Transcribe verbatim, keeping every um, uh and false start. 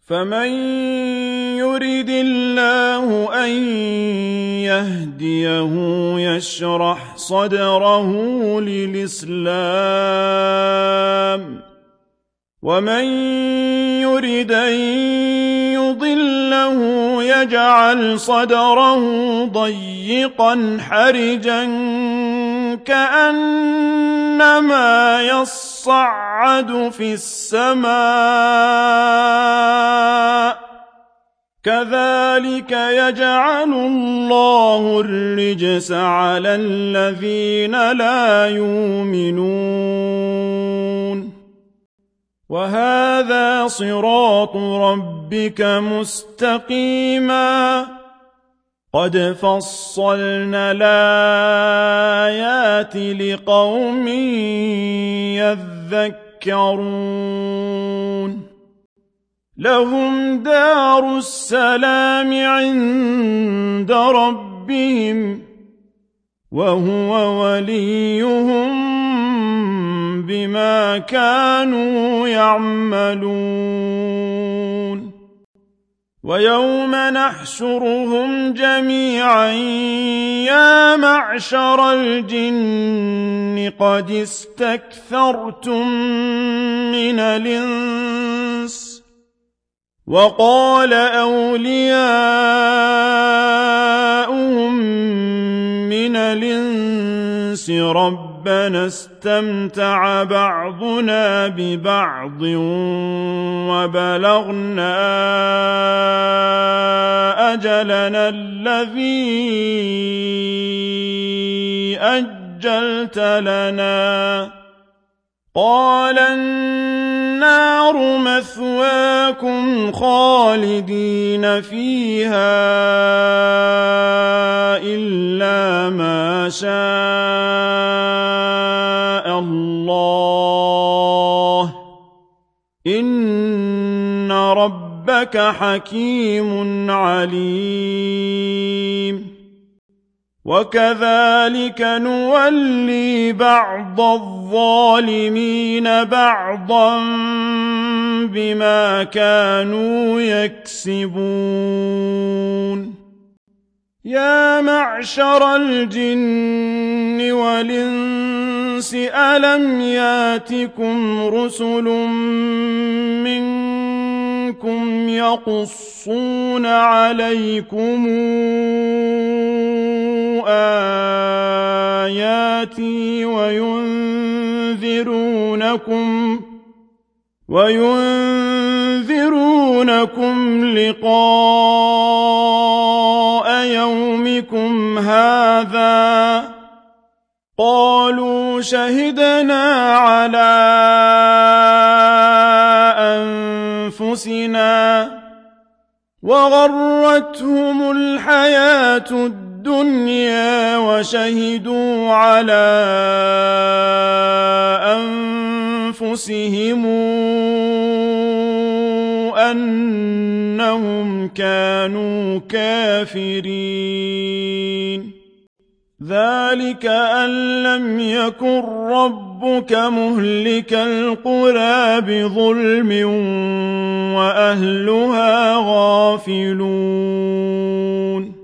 فمن يرد الله أن يهديه يشرح صدره للإسلام ومن يرد أن يضله يجعل صدره ضيقا حرجا كأنما يصعد في السماء كذلك يجعل الله الرجس على الذين لا يؤمنون وهذا صراط ربك مستقيما قد فصلنا الآيات لقوم يذكرون لهم دار السلام عند ربهم وهو وليهم بما كانوا يعملون ويوم نحشرهم جميعا يا معشر الجن قد استكثرتم من الإنس وقال أولياؤهم من الإنس ربنا استمتع بعضنا ببعض وبلغنا أجلنا الذي أجلت لنا قال النار مثواكم خالدين فيها إلا ما شاء الله إن ربك حكيم عليم وكذلك نولي بعض الظالمين بعضا بما كانوا يكسبون يا معشر الجن والإنس ألم ياتكم رسل منكم يقصون عليكم آياتي وينذرونكم وينذرونكم لقاء يومكم هذا قالوا شهدنا على أنفسنا وغرتهم الحياة الدنيا وشهدوا على أنفسهم أنهم كانوا كافرين ذلك أن لم يكن ربك مهلك القرى بظلم وأهلها غافلون